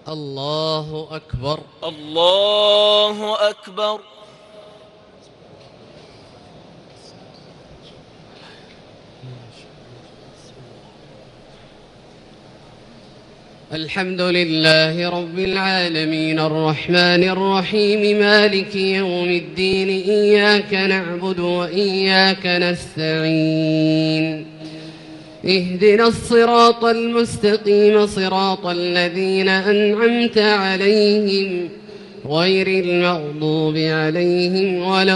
الله أكبر. الله أكبر. الحمد لله رب العالمين الرحمن الرحيم مالك يوم الدين إياك نعبد وإياك نستعين اهدنا الصراط المستقيم صراط الذين أنعمت عليهم غير المغضوب عليهم ولا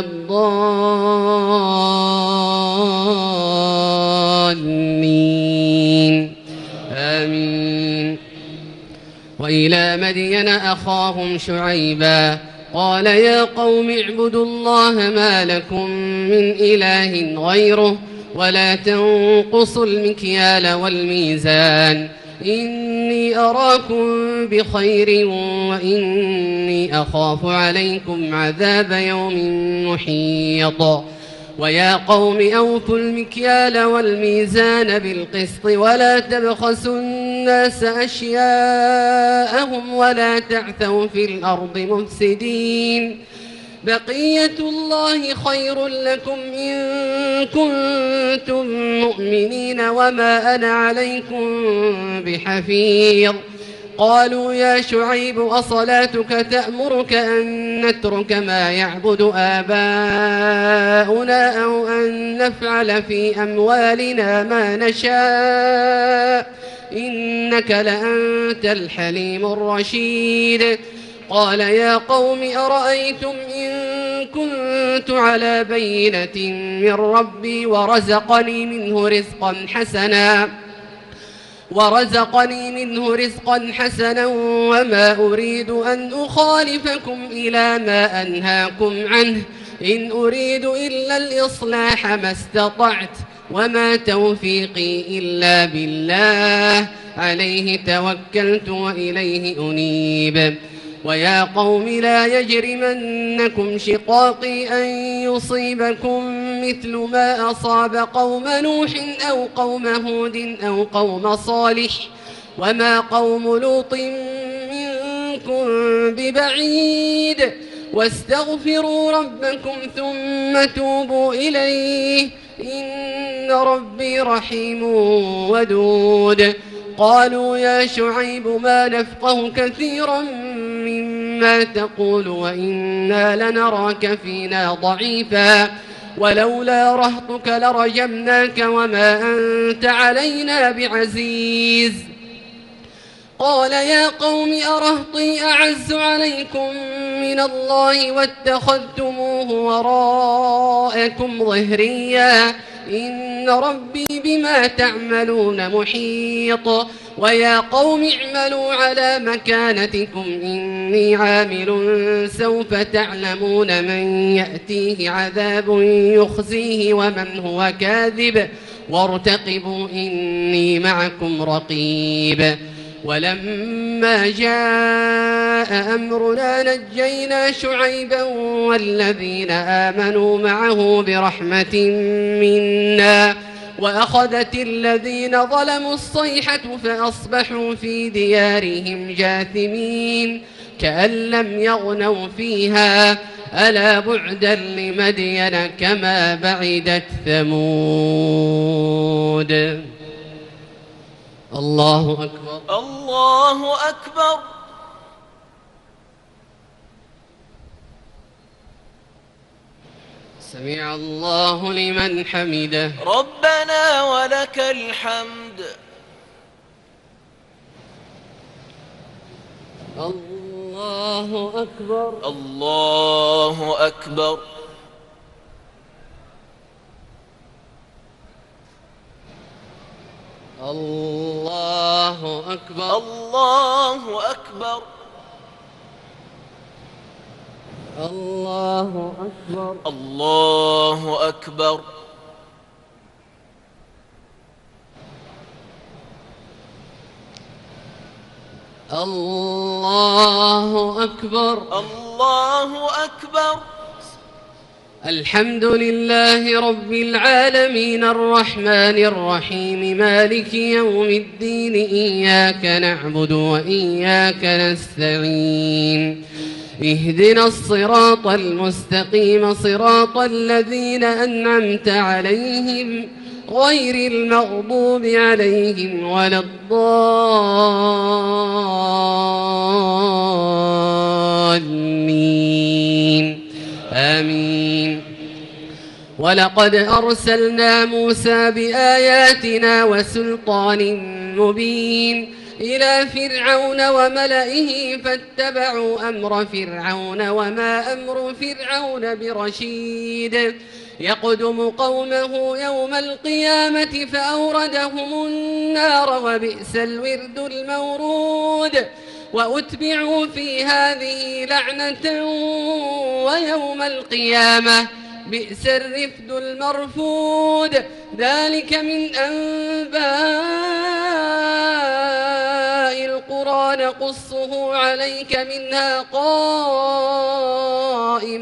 الضالين آمين. وإلى مدين أخاهم شعيبا قال يا قوم اعبدوا الله ما لكم من إله غيره ولا تنقصوا المكيال والميزان إني أراكم بخير وإني أخاف عليكم عذاب يوم محيط. ويا قوم أوفوا المكيال والميزان بالقسط ولا تبخسوا الناس أشياءهم ولا تعثوا في الأرض مفسدين بقية الله خير لكم إن كنتم مؤمنين وما أنا عليكم بحفيظ. قالوا يا شعيب أصلاتك تأمرك أن نترك ما يعبد آباؤنا أو أن نفعل في أموالنا ما نشاء إنك لأنت الحليم الرشيد. قال يا قوم أرأيتم إن كنت على بينة من ربي ورزقني منه رزقا حسنا وما أريد أن أخالفكم إلى ما أنهاكم عنه إن أريد إلا الإصلاح ما استطعت وما توفيقي إلا بالله عليه توكلت وإليه أنيب. ويا قوم لا يجرمنكم شقاقي أن يصيبكم مثل ما أصاب قوم نوح أو قوم هود أو قوم صالح وما قوم لوط منكم ببعيد واستغفروا ربكم ثم توبوا إليه إن ربي رحيم ودود. قالوا يا شعيب ما نفقه كثيرا مما تقول وإنا لنراك فينا ضعيفا ولولا رهطك لرجمناك وما أنت علينا بعزيز. قال يا قوم أرهطي أعز عليكم من الله واتخذتموه وراءكم ظهريا إن ربي بما تعملون محيط. ويا قوم اعملوا على مكانتكم إني عامل سوف تعلمون من يأتيه عذاب يخزيه ومن هو كاذب وارتقبوا إني معكم رقيب. ولما جاء أمرنا نجينا شعيبا والذين آمنوا معه برحمة منا وأخذت الذين ظلموا الصيحة فأصبحوا في ديارهم جاثمين كأن لم يغنوا فيها ألا بعدا لمدين كما بعدت ثمود. الله أكبر. الله أكبر. سمع الله لمن حمده. ربنا ولك الحمد. الله أكبر. الله أكبر. الله أكبر. الله أكبر. الله أكبر. الله أكبر. الله أكبر. الله أكبر. الحمد لله رب العالمين الرحمن الرحيم مالك يوم الدين إياك نعبد وإياك نستعين اهدنا الصراط المستقيم صراط الذين أنعمت عليهم غير المغضوب عليهم ولا الضالين آمين. ولقد أرسلنا موسى بآياتنا وسلطان مبين إلى فرعون وملئه فاتبعوا أمر فرعون وما أمر فرعون برشيد يقدم قومه يوم القيامة فأوردهم النار وبئس الورد المورود وأتبعوا في هذه لعنة ويوم القيامة بئس الرفد المرفود ذلك من أنباء القرى نقصه عليك منها قائم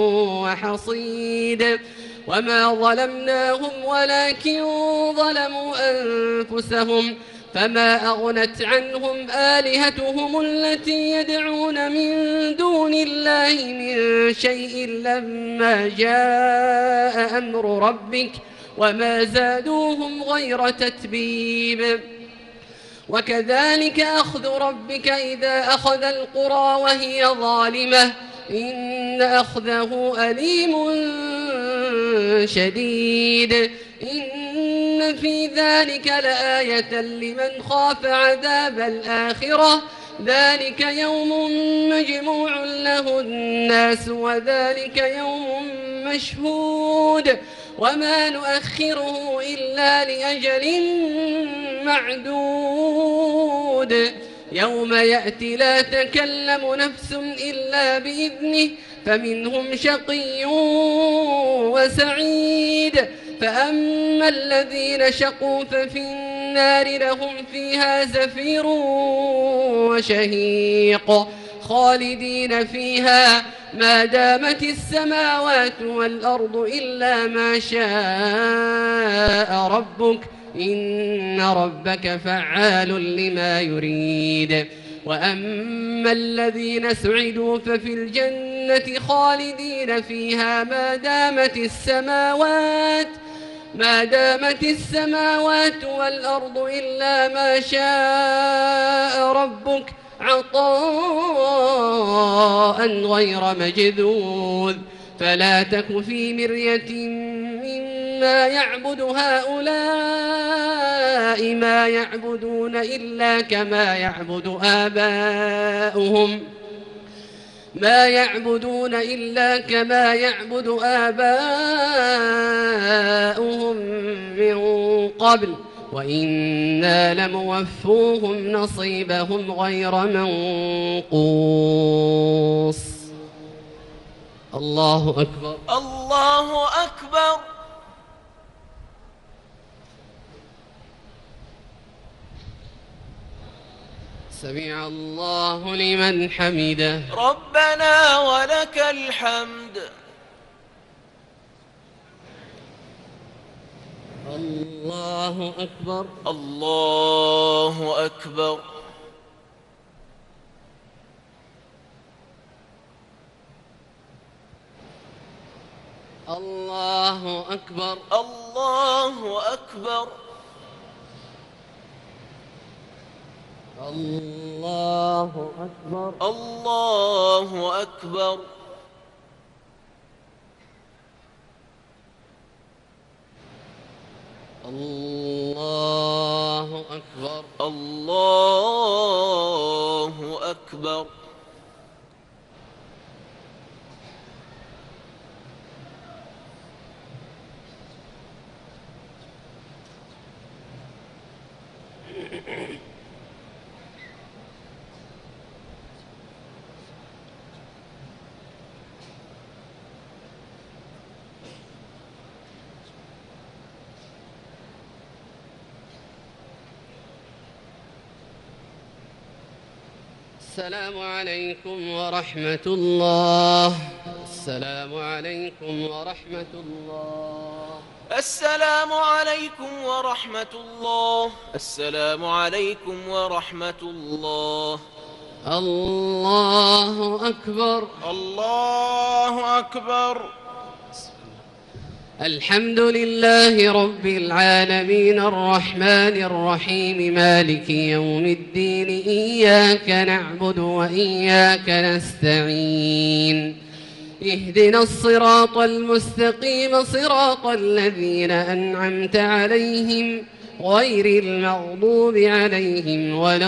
وحصيد وما ظلمناهم ولكن ظلموا أنفسهم فما أغنت عنهم آلهتهم التي يدعون من دون الله من شيء لما جاء أمر ربك وما زادوهم غير تتبيب وكذلك أخذ ربك إذا أخذ القرى وهي ظالمة إن أخذه أليم شديد إن في ذلك لآية لمن خاف عذاب الآخرة ذلك يوم مجموع له الناس وذلك يوم مشهود وما نؤخره إلا لأجل معدود يوم يأتي لا تكلم نفس إلا بإذنه فمنهم شقي وسعيد فأما الذين شقوا ففي النار لهم فيها زفير وشهيق خالدين فيها ما دامت السماوات والأرض إلا ما شاء ربك إن ربك فعال لما يريد وأما الذين سعدوا ففي الجنة خالدين فيها ما دامت السماوات والأرض إلا ما شاء ربك عطاء غير مجذوذ فلا تك في مرية مما يعبد هؤلاء ما يعبدون إلا كما يعبد آباؤهم من قبل وإنا لموفوهم نصيبهم غير منقوص. الله أكبر الله أكبر. سمع الله لمن حمده. ربنا ولك الحمد. الله أكبر. الله أكبر. الله أكبر. الله أكبر. الله أكبر. الله أكبر. الله أكبر. الله أكبر. السلام عليكم ورحمة الله. السلام عليكم ورحمة الله. السلام عليكم ورحمة الله. السلام عليكم ورحمة الله. الله أكبر. الله أكبر. الحمد لله رب العالمين الرحمن الرحيم مالك يوم الدين إياك نعبد وإياك نستعين اهدنا الصراط المستقيم صراط الذين أنعمت عليهم غير المغضوب عليهم ولا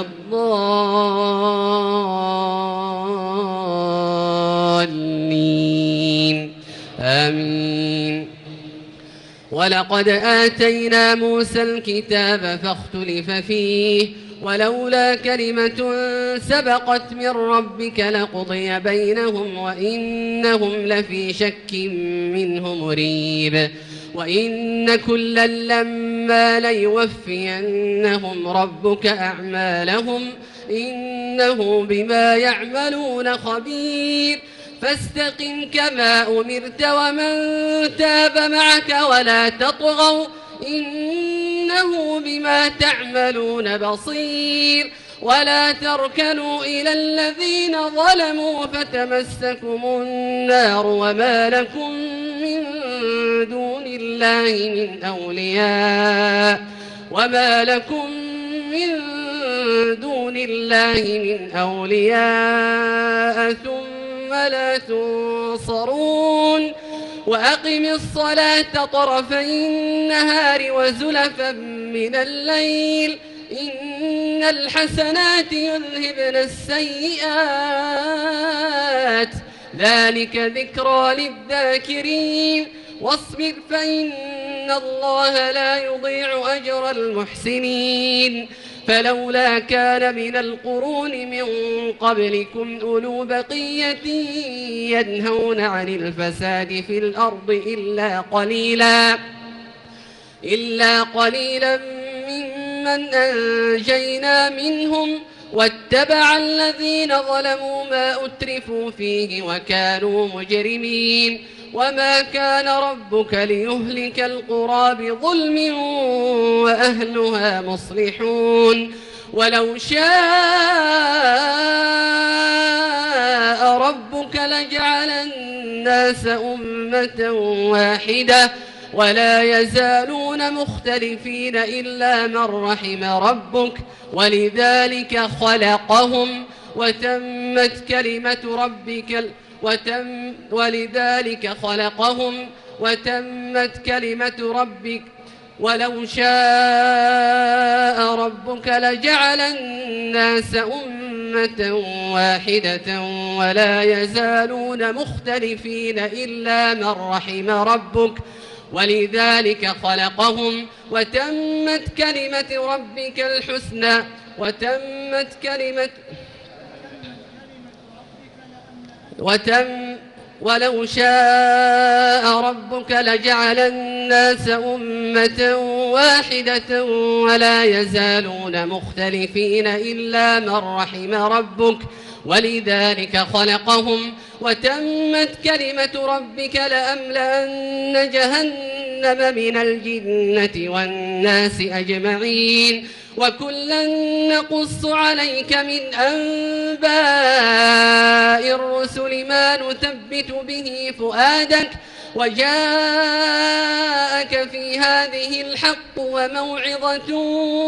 الضالين آمين. ولقد آتينا موسى الكتاب فاختلف فيه ولولا كلمة سبقت من ربك لقضي بينهم وإنهم لفي شك منه مريب. وإن كلا لما ليوفينهم ربك أعمالهم إنه بما يعملون خبير. فاستقم كما أمرت ومن تاب معك ولا تطغوا إنه بما تعملون بصير. ولا تركنوا إلى الذين ظلموا فتمسكم النار وما لكم من دون الله من أولياء ثم لا تنصرون. وأقم الصلاة طرفي النهار وزلفا من الليل إن الحسنات يذهبن السيئات ذلك ذكرى للذاكرين. واصبر فإن الله لا يضيع أجر المحسنين. فلولا كان من القرون من قبلكم أولو بقية ينهون عن الفساد في الأرض إلا قليلا ممن أنجينا منهم واتبع الذين ظلموا ما أترفوا فيه وكانوا مجرمين. وما كان ربك ليهلك القرى بظلم وأهلها مصلحون. ولو شاء ربك لجعل الناس أمة واحدة ولا يزالون مختلفين إلا من رحم ربك ولذلك خلقهم وتمت كلمة ربك ولو شاء ربك لجعل الناس أمة واحدة ولا يزالون مختلفين إلا من رحم ربك ولذلك خلقهم وتمت كلمة ربك الحسنى ولو شاء ربك لجعل الناس أمة واحدة ولا يزالون مختلفين إلا من رحم ربك ولذلك خلقهم وتمت كلمة ربك لأملأن جهنم من الجنة والناس أجمعين. وكلا نقص عليك من أنباء الرسل ما نثبت به فؤادك وجاءك في هذه الحق وموعظة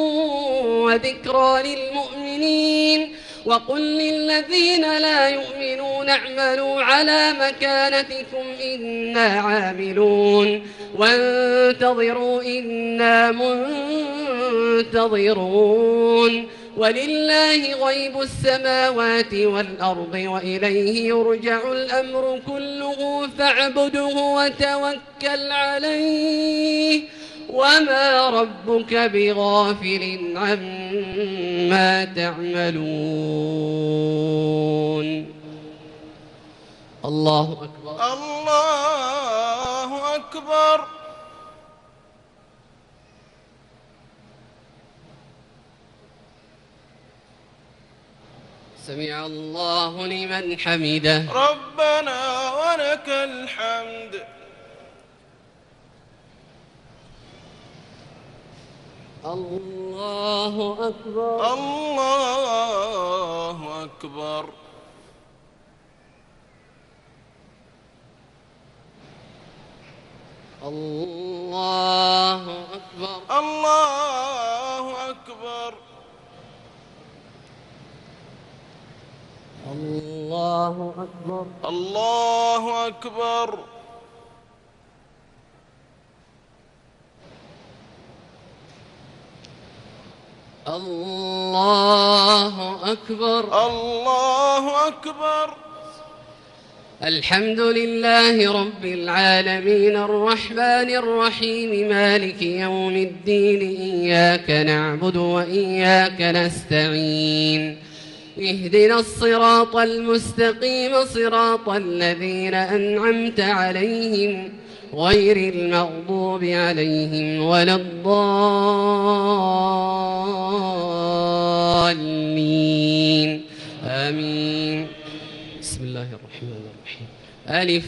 وذكرى للمؤمنين. وقل للذين لا يؤمنون اعملوا على مكانتكم إنا عاملون وانتظروا إنا منتظرون. ولله غيب السماوات والأرض وإليه يرجع الأمر كله فاعبده وتوكل عليه وما ربك بغافل عما تعملون. الله أكبر. الله أكبر. سمع الله لمن حمده. ربنا ولك الحمد. الله أكبر. الله أكبر. الله أكبر. الله أكبر. الله أكبر. الله أكبر. الله أكبر. الله أكبر. الحمد لله رب العالمين الرحمن الرحيم مالك يوم الدين إياك نعبد وإياك نستعين اهدنا الصراط المستقيم صراط الذين أنعمت عليهم غير المغضوب عليهم ولا الضالين آمين. بسم الله الرحمن الرحيم. ألف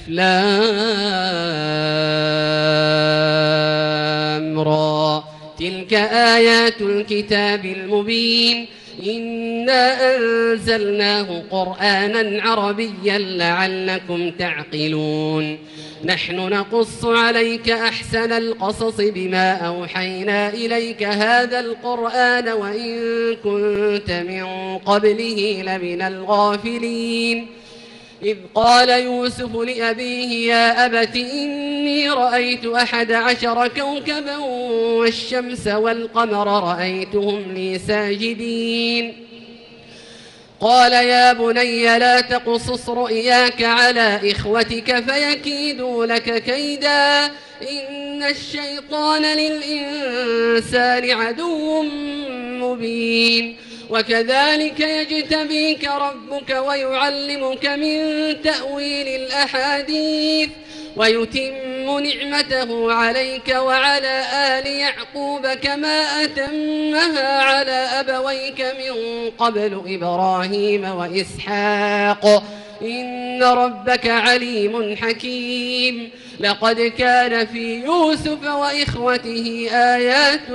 لام را تلك آيات الكتاب المبين إنا أنزلناه قرآنا عربيا لعلكم تعقلون نحن نقص عليك أحسن القصص بما أوحينا إليك هذا القرآن وإن كنت من قبله لمن الغافلين إذ قال يوسف لأبيه يا أبت إني رأيت 11 كوكبا والشمس والقمر رأيتهم لي ساجدين قال يا بني لا تقصص رؤياك على إخوتك فيكيدوا لك كيدا إن الشيطان للإنسان عدو مبين وكذلك يجتبيك ربك ويعلمك من تأويل الأحاديث ويتم نعمته عليك وعلى آل يعقوب كما أتمها على أبويك من قبل إبراهيم وإسحاق إن ربك عليم حكيم لقد كان في يوسف وإخوته آيات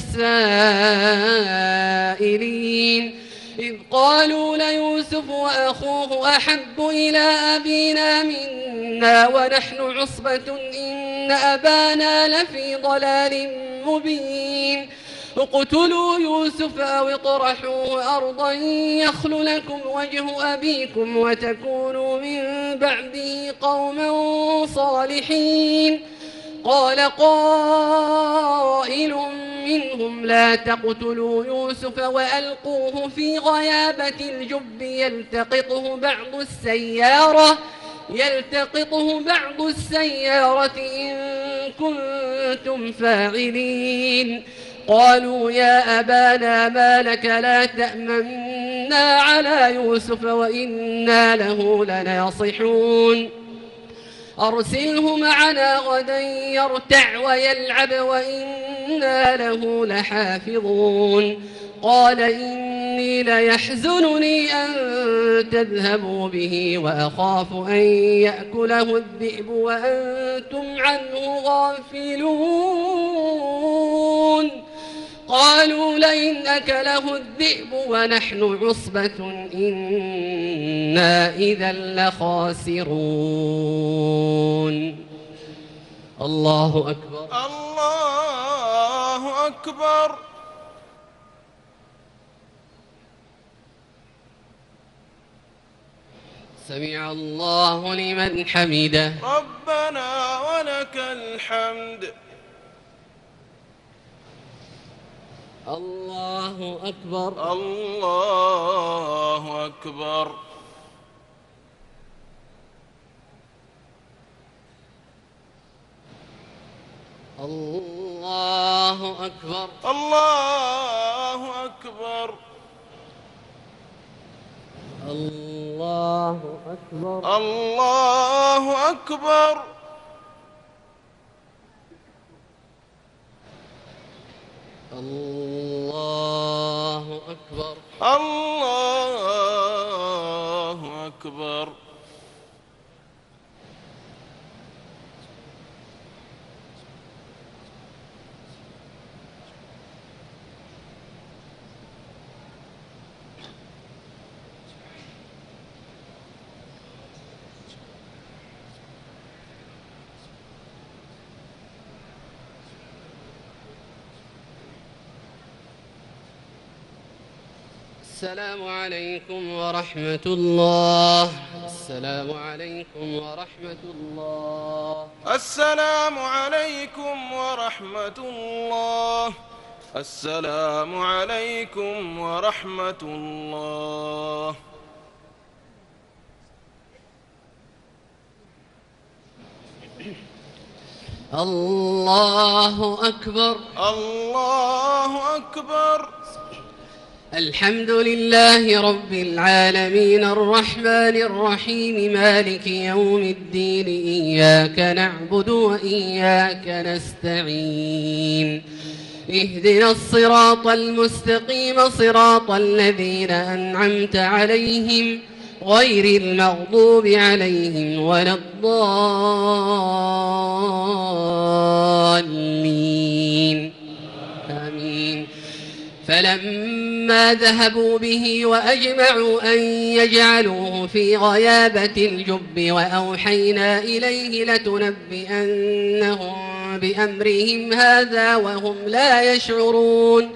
للسائلين إذ قالوا ليوسف وأخوه أحب إلى أبينا منا ونحن عصبة إن أبانا لفي ضلال مبين اقتلوا يوسف أو اطرحوه أرضا يخل لكم وجه أبيكم وتكونوا من بعده قوما صالحين قال قائل منهم لا تقتلوا يوسف وألقوه في غيابة الجب يلتقطه بعض السيارة إن كنتم فاعلين قالوا يا أبانا ما لك لا تأمنا على يوسف وإنا له لناصحون أرسله معنا غدا يرتع ويلعب وإنا له لحافظون قال إني ليحزنني أن تذهبوا به وأخاف أن يأكله الذئب وأنتم عنه غافلون قالوا لئن أكله الذئب ونحن عصبة إنا إذا لخاسرون الله أكبر. الله أكبر. سمع الله لمن حمده. ربنا ولك الحمد. الله أكبر. الله أكبر. الله أكبر. الله أكبر. الله أكبر. الله أكبر. الله أكبر. الله السلام عليكم ورحمة الله. السلام عليكم ورحمة الله. السلام عليكم ورحمة الله. السلام عليكم ورحمة الله. الله أكبر. الله أكبر. الحمد لله رب العالمين الرحمن الرحيم مالك يوم الدين إياك نعبد وإياك نستعين اهدنا الصراط المستقيم صراط الذين أنعمت عليهم غير المغضوب عليهم ولا الضالين آمين. فلما ذهبوا به وأجمعوا أن يجعلوه في غيابة الجب وأوحينا إليه لتنبئنهم بأمرهم هذا وهم لا يشعرون.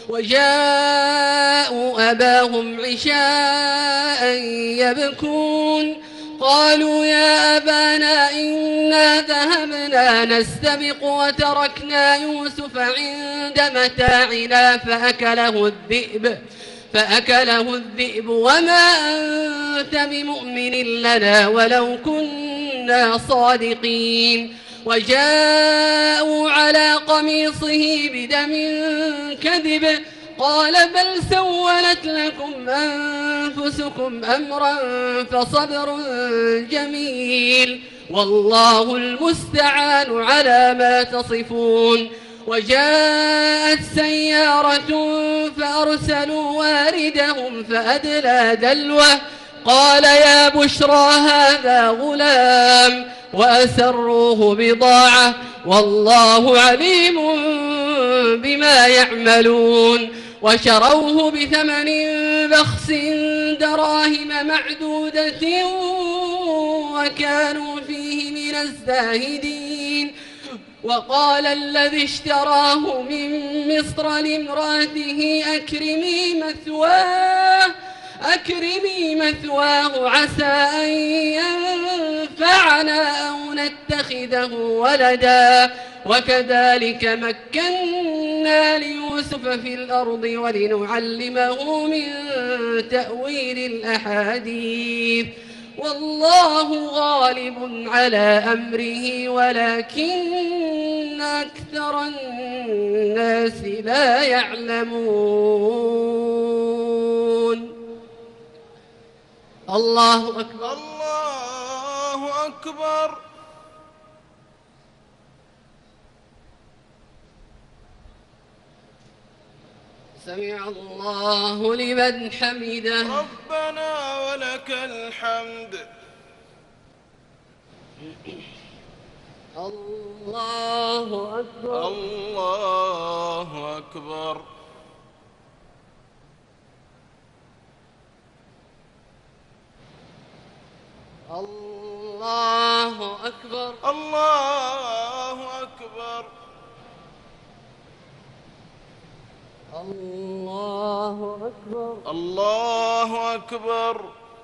وجاءوا أباهم عشاء يبكون قالوا يا أبانا إنا ذهبنا نستبق وتركنا يوسف عند متاعنا فأكله الذئب وما أنت بمؤمن لنا ولو كنا صادقين. وجاءوا على قميصه بدم كذب قال بل سولت لكم أنفسكم أمرا فصبر جميل والله المستعان على ما تصفون. وجاءت سيارة فأرسلوا واردهم فأدلى دلوه قال يا بشرى هذا غلام وأسروه بضاعة والله عليم بما يعملون. وشروه بثمن بخس دراهم معدودة وكانوا فيه من الزاهدين. وقال الذي اشتراه من مصر لامرأته أكرمي مثواه عسى أن ينفعنا أو نتخذه ولدا. وكذلك مكنا ليوسف في الأرض ولنعلمه من تأويل الأحاديث والله غالب على أمره ولكن أكثر الناس لا يعلمون. الله أكبر. الله أكبر. سمع الله لمن حمده. ربنا ولك الحمد. الله أكبر. الله أكبر. الله أكبر. الله أكبر. الله أكبر. الله أكبر.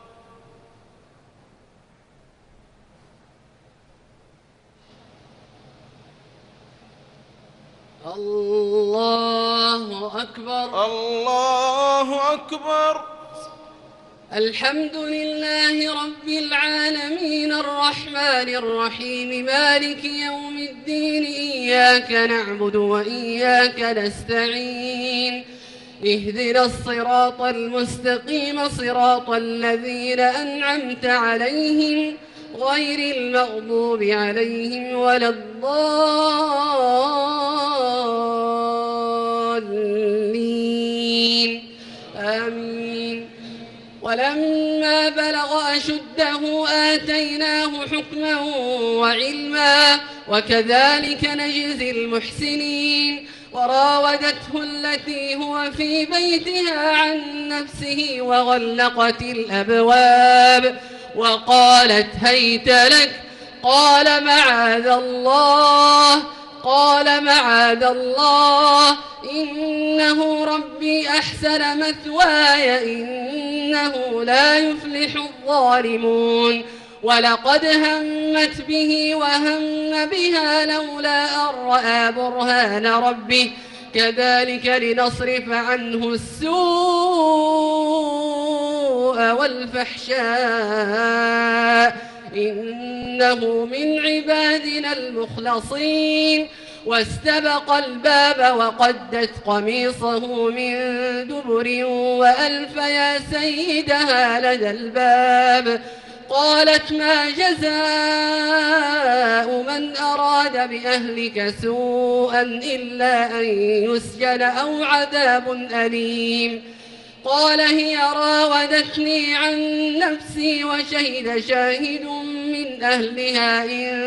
الله أكبر. الله أكبر. الحمد لله رب العالمين الرحمن الرحيم مالك يوم الدين إياك نعبد وإياك نستعين اهدنا الصراط المستقيم صراط الذين أنعمت عليهم غير المغضوب عليهم ولا الضالين آمين. ولما بلغ أشده آتيناه حكما وعلما وكذلك نجزي المحسنين. وراودته التي هو في بيتها عن نفسه وغلقت الأبواب وقالت هيت لك قال معاذ الله إنه ربي أحسن أحسن مثواي إنه لا يفلح الظالمون ولقد همت به وهم بها لولا أن رأى برهان ربه كذلك لنصرف عنه السوء والفحشاء إنه من عبادنا المخلصين واستبق الباب وقدت قميصه من دبر وألف يا سيدها لدى الباب قالت ما جزاء من أراد بأهلك سوءا إلا أن يسجن أو عذاب أليم قال هي راودتني عن نفسي وشهد شاهد من أهلها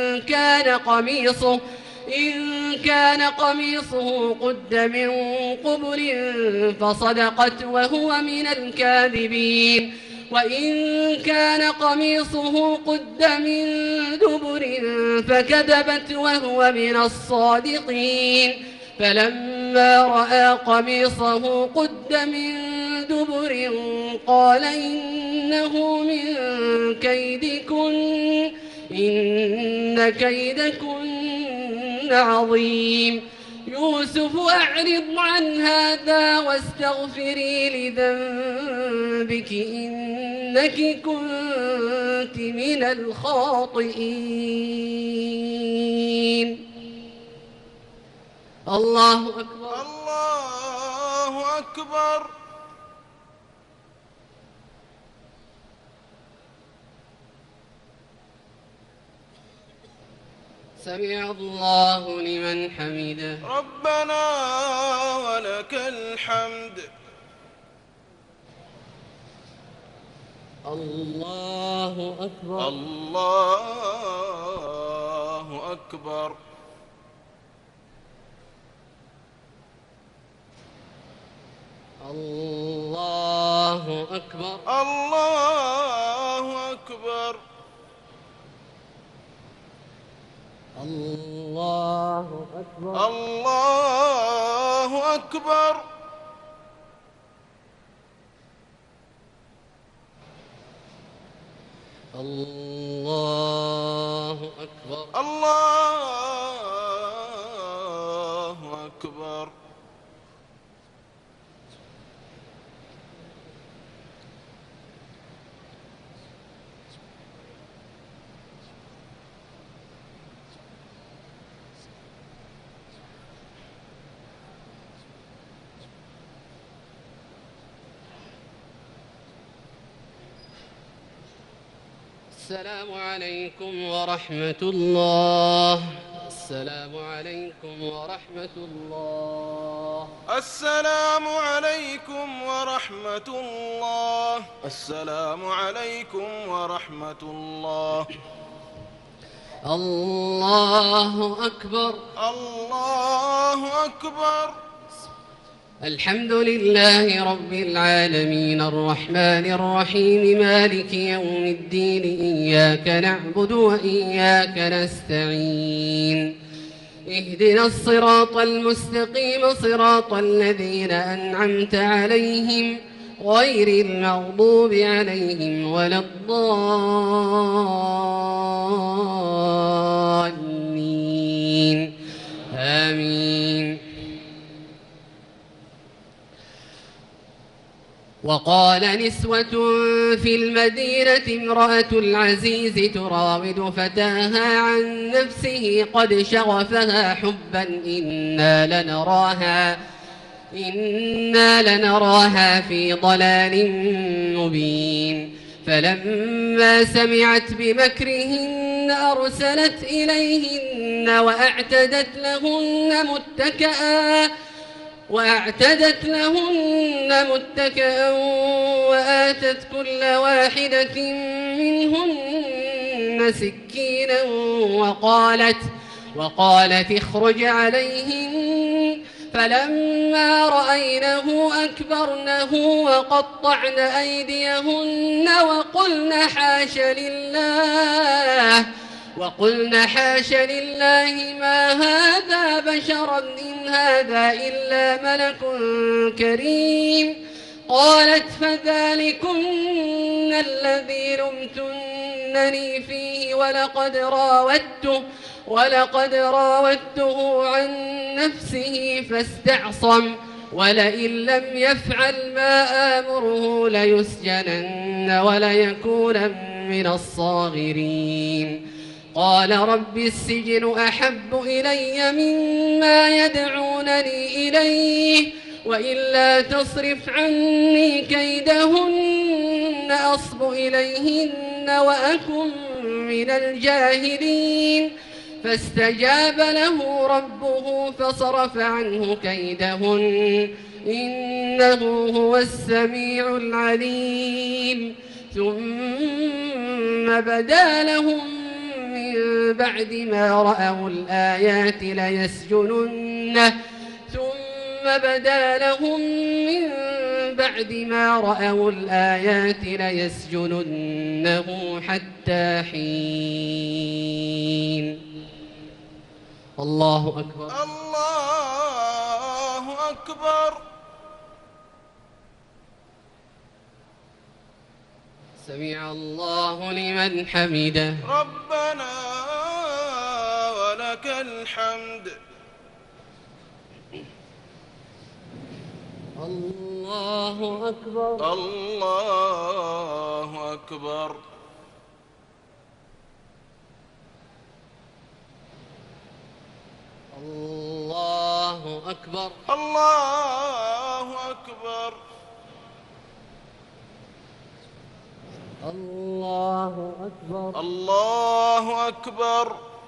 إن كان قميصه قد من قبل فصدقت وهو من الكاذبين وإن كان قميصه قد من دبر فكذبت وهو من الصادقين فلما رأى قميصه قد من دبر قال إنه من كيدكن إن كيدكن عظيم يوسف أعرض عن هذا واستغفري لذنبك إنك كنت من الخاطئين الله أكبر الله أكبر. سمع الله لمن حمده ربنا ولك الحمد. الله أكبر الله أكبر. الله أكبر الله أكبر. الله أكبر الله أكبر. الله أكبر الله أكبر. السلام عليكم ورحمة الله. السلام عليكم ورحمة الله. السلام عليكم ورحمة الله. السلام عليكم ورحمة الله. الله أكبر الله أكبر. الحمد لله رب العالمين الرحمن الرحيم مالك يوم الدين إياك نعبد وإياك نستعين اهدنا الصراط المستقيم صراط الذين أنعمت عليهم غير المغضوب عليهم ولا الضالين آمين. وقال نسوة في المدينة امرأة العزيز تراود فتاها عن نفسه قد شغفها حبا إنا لنراها في ضلال مبين فلما سمعت بمكرهن أرسلت إليهن وأعتدت لهن متكئا وآتت كل واحدة منهن سكينا وقالت اخرج عليهن فلما رأينه أكبرنه وقطعن أيديهن وقلن حاش لله ما هذا بشرا إن هذا إلا ملك كريم. قالت فذلكن الذي لمتنني فيه ولقد راودته عن نفسه فاستعصم ولئن لم يفعل ما آمره ليسجنن وليكون من الصاغرين. قال رب السجن أحب إلي مما يدعونني إليه وإلا تصرف عني كيدهن أصب إليهن وأكن من الجاهلين. فاستجاب له ربه فصرف عنه كيدهن إنه هو السميع العليم. ثم بدا لهم من بعد ما رأوا الآيات ليسجننه حتى حين. الله أكبر. الله أكبر. سمع الله لمن حمده. ربنا ولك الحمد. الله أكبر. الله أكبر. الله أكبر. الله أكبر. الله أكبر. الله أكبر.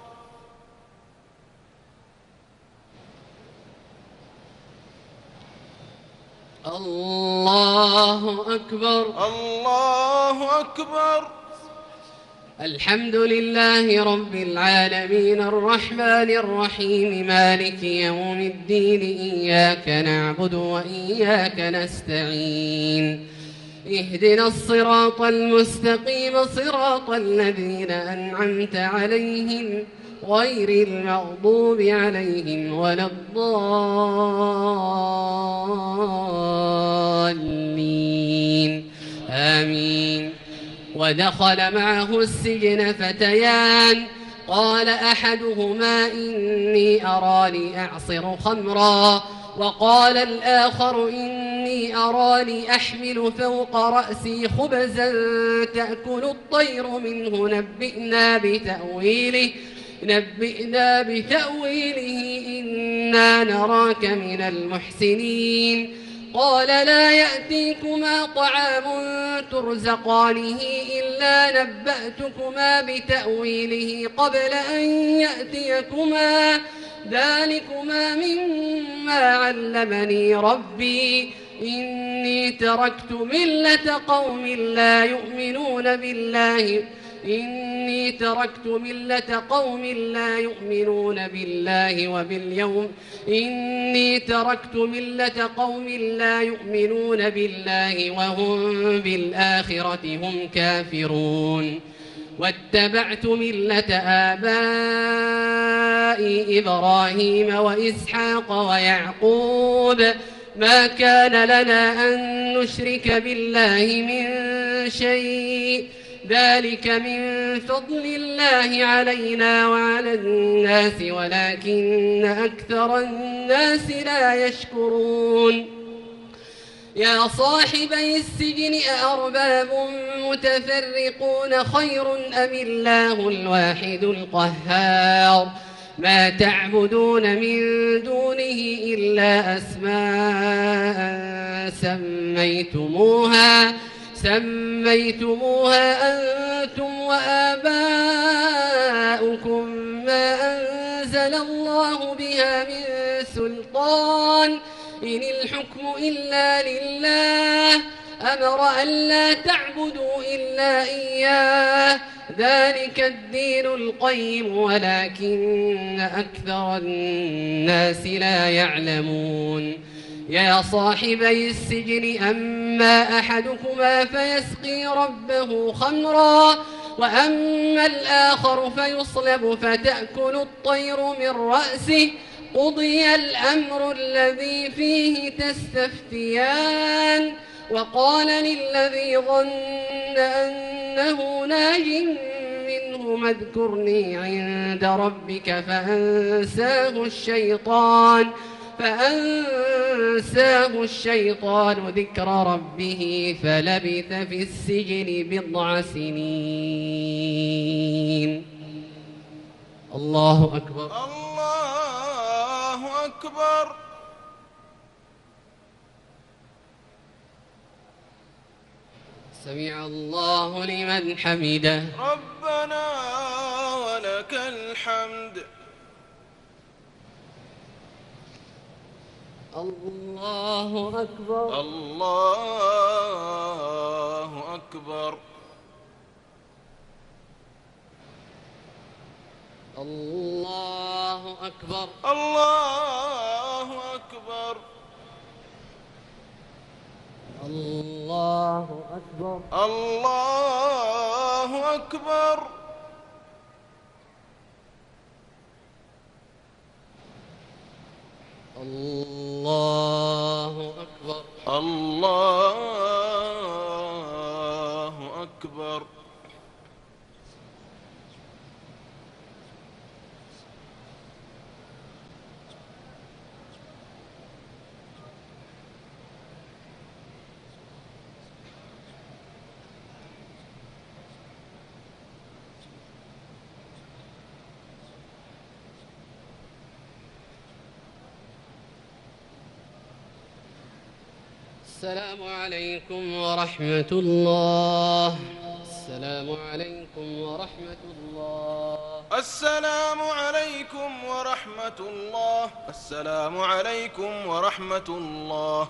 الله أكبر. الله أكبر. الحمد لله رب العالمين الرحمن الرحيم مالك يوم الدين إياك نعبد وإياك نستعين اهدنا الصراط المستقيم صراط الذين أنعمت عليهم غير المغضوب عليهم ولا الضالين آمين. ودخل معه السجن فتيان قال أحدهما إني أراني أعصر خمرا وقال الآخر إني أراني أحمل فوق رأسي خبزا تأكل الطير منه نبئنا بتأويله إنا نراك من المحسنين. قال لا يأتيكما طعام ترزقانه إلا نبأتكما بتأويله قبل أن يأتيكما ذلكما مما علمني ربي إني تركت ملة قوم لا يؤمنون بالله وهم بالآخرة هم كافرون. واتبعت ملة آبائي إبراهيم وإسحاق ويعقوب ما كان لنا أن نشرك بالله من شيء ذلك من فضل الله علينا وعلى الناس ولكن أكثر الناس لا يشكرون. يا صاحبي السجن أأرباب متفرقون خير أم الله الواحد القهار ما تعبدون من دونه إلا أسماء سميتموها أنتم وآباؤكم ما أنزل الله بها من سلطان إن الحكم إلا لله أمر أن لا تعبدوا إلا إياه ذلك الدين القيم ولكن أكثر الناس لا يعلمون. يا صاحبي السجن أما أحدكما فيسقي ربه خمرا وأما الآخر فيصلب فتأكل الطير من رأسه قضي الأمر الذي فيه تستفتيان وقال للذي ظن أنه ناج منه اذكرني عند ربك فأنساه الشيطان ذكر ربه فلبث في السجن بضع سنين. الله أكبر. الله أكبر. سمع الله لمن حمده. ربنا ولك الحمد. الله أكبر. الله أكبر. الله أكبر. الله أكبر. الله أكبر. الله أكبر. الله أكبر. الله أكبر. السلام عليكم ورحمة الله. السلام عليكم ورحمة الله. السلام عليكم ورحمة الله. السلام عليكم ورحمة الله.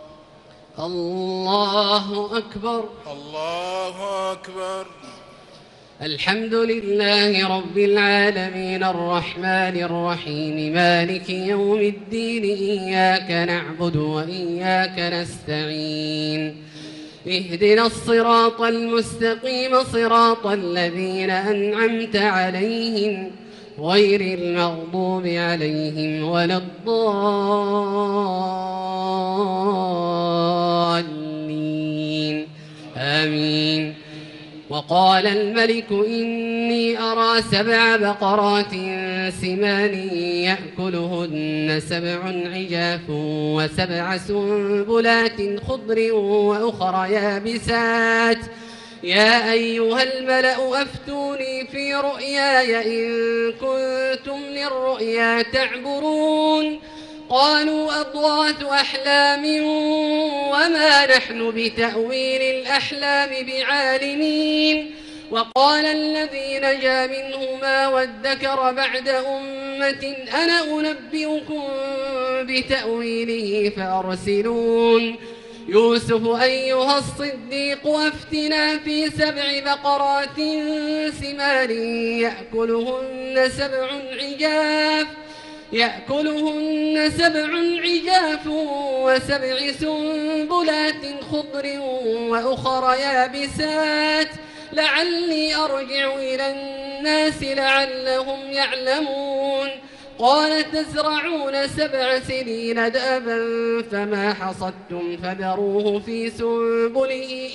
الله أكبر. الله أكبر. الحمد لله رب العالمين الرحمن الرحيم مالك يوم الدين إياك نعبد وإياك نستعين اهدنا الصراط المستقيم صراط الذين أنعمت عليهم غير المغضوب عليهم ولا الضالين آمين. وقال الملك إني أرى 7 بقرات سمان يأكلهن 7 عجاف و7 سنبلات خضر وأخر يابسات يا أيها الملأ أفتوني في رؤياي إن كنتم للرؤيا تعبرون. قالوا أضغاث أحلام وما نحن بتأويل الأحلام بعالمين. وقال الذي نجا منهما وادكر بعد أمة أنا أنبئكم بتأويله فأرسلون. يوسف أيها الصديق أفتنا في 7 بقرات سمان يأكلهن 7 عجاف و7 سنبلات خضر وأخر يابسات لعلي أرجع إلى الناس لعلهم يعلمون. قال تزرعون 7 سنين دأبا فما حصدتم فذروه في سنبله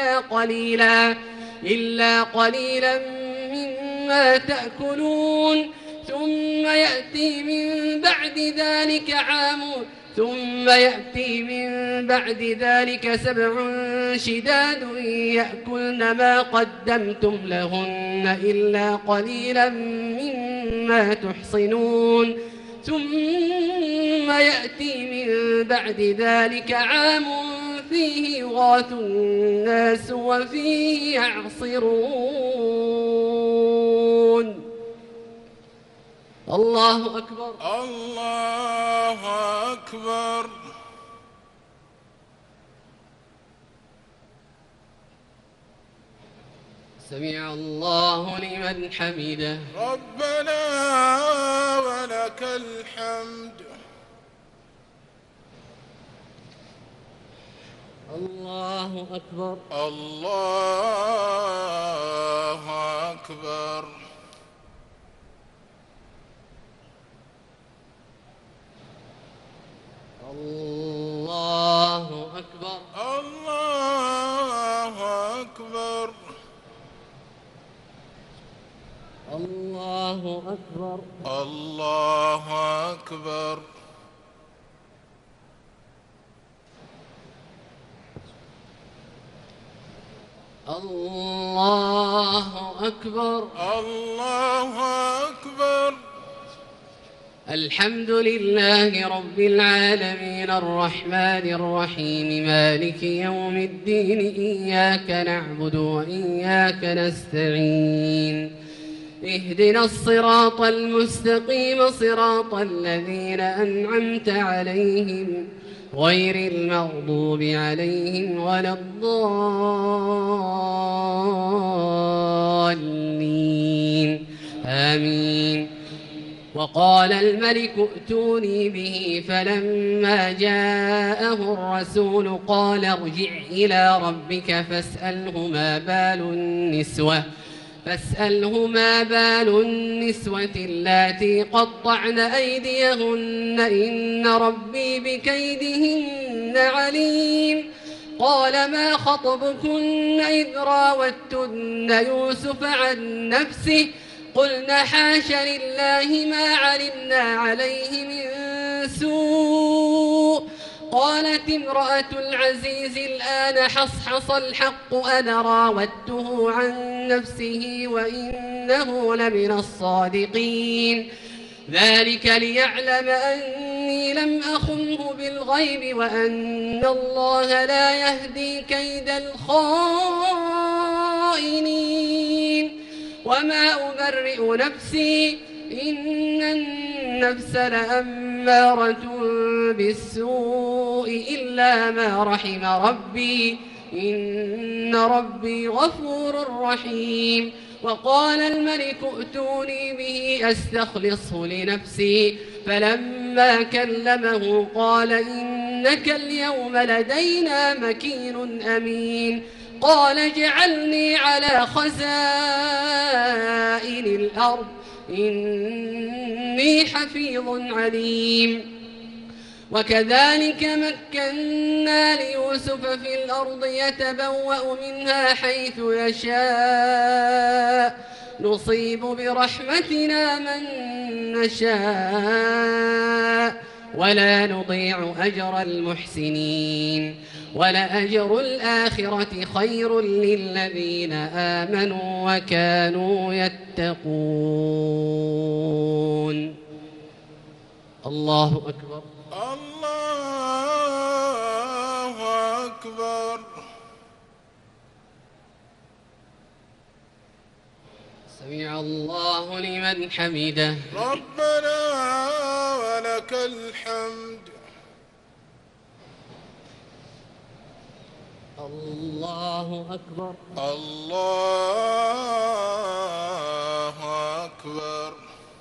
إلا قليلا مما تأكلون. ثم يأتي من بعد ذلك 7 شداد يأكلن ما قدمتم لهن إلا قليلا مما تحصنون. ثم يأتي من بعد ذلك عام فيه يغاث الناس وفيه يعصرون. الله أكبر. الله أكبر. سمع الله لمن حمده. ربنا ولك الحمد. الله أكبر. الله أكبر. الله أكبر. الله أكبر. الله أكبر. الله أكبر. الله أكبر. الله أكبر. الحمد لله رب العالمين الرحمن الرحيم مالك يوم الدين إياك نعبد وإياك نستعين اهدنا الصراط المستقيم صراط الذين أنعمت عليهم غير المغضوب عليهم ولا الضالين آمين. وقال الملك ائتوني به فلما جاءه الرسول قال ارجع إلى ربك فاسأله ما بال النسوة اللاتي قطعن أيديهن إن ربي بكيدهن عليم. قال ما خطبكن إذ راوتن يوسف عن نفسه قلنا حاش لله ما علمنا عليه من سوء. قالت امرأة العزيز الآن حصحص الحق أنا راودته عن نفسه وإنه لمن الصادقين. ذلك ليعلم أني لم أخنه بالغيب وأن الله لا يهدي كيد الخائنين. وما أبرئ نفسي إن النفس لأمارة بالسوء إلا ما رحم ربي إن ربي غفور رحيم. وقال الملك ائتوني به أستخلصه لنفسي فلما كلمه قال إنك اليوم لدينا مكين أمين. قال اجعلني على خزائن الأرض إني حفيظ عليم. وكذلك مكنا ليوسف في الأرض يتبوأ منها حيث يشاء نصيب برحمتنا من نشاء ولا نضيع أجر المحسنين. ولأجر الآخرة خير للذين آمنوا وكانوا يتقون. الله أكبر. الله أكبر. سمع الله لمن حمده. ربنا ولك الحمد. الله أكبر. الله أكبر.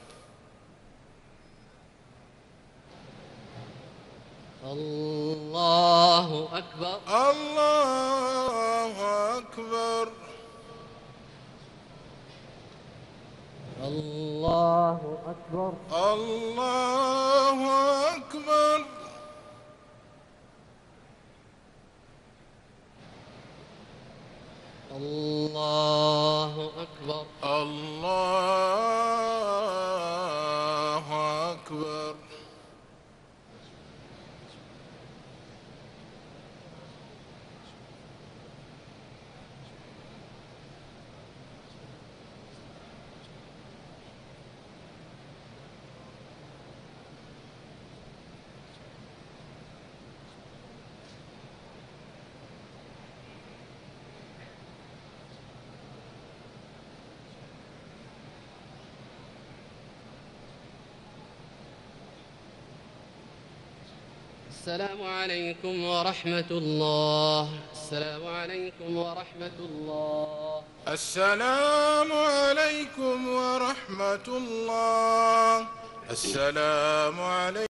الله أكبر. الله أكبر. الله أكبر. الله أكبر. الله أكبر. الله أكبر. السلام عليكم ورحمة الله. السلام عليكم ورحمة الله. السلام عليكم ورحمة الله. السلام عليكم.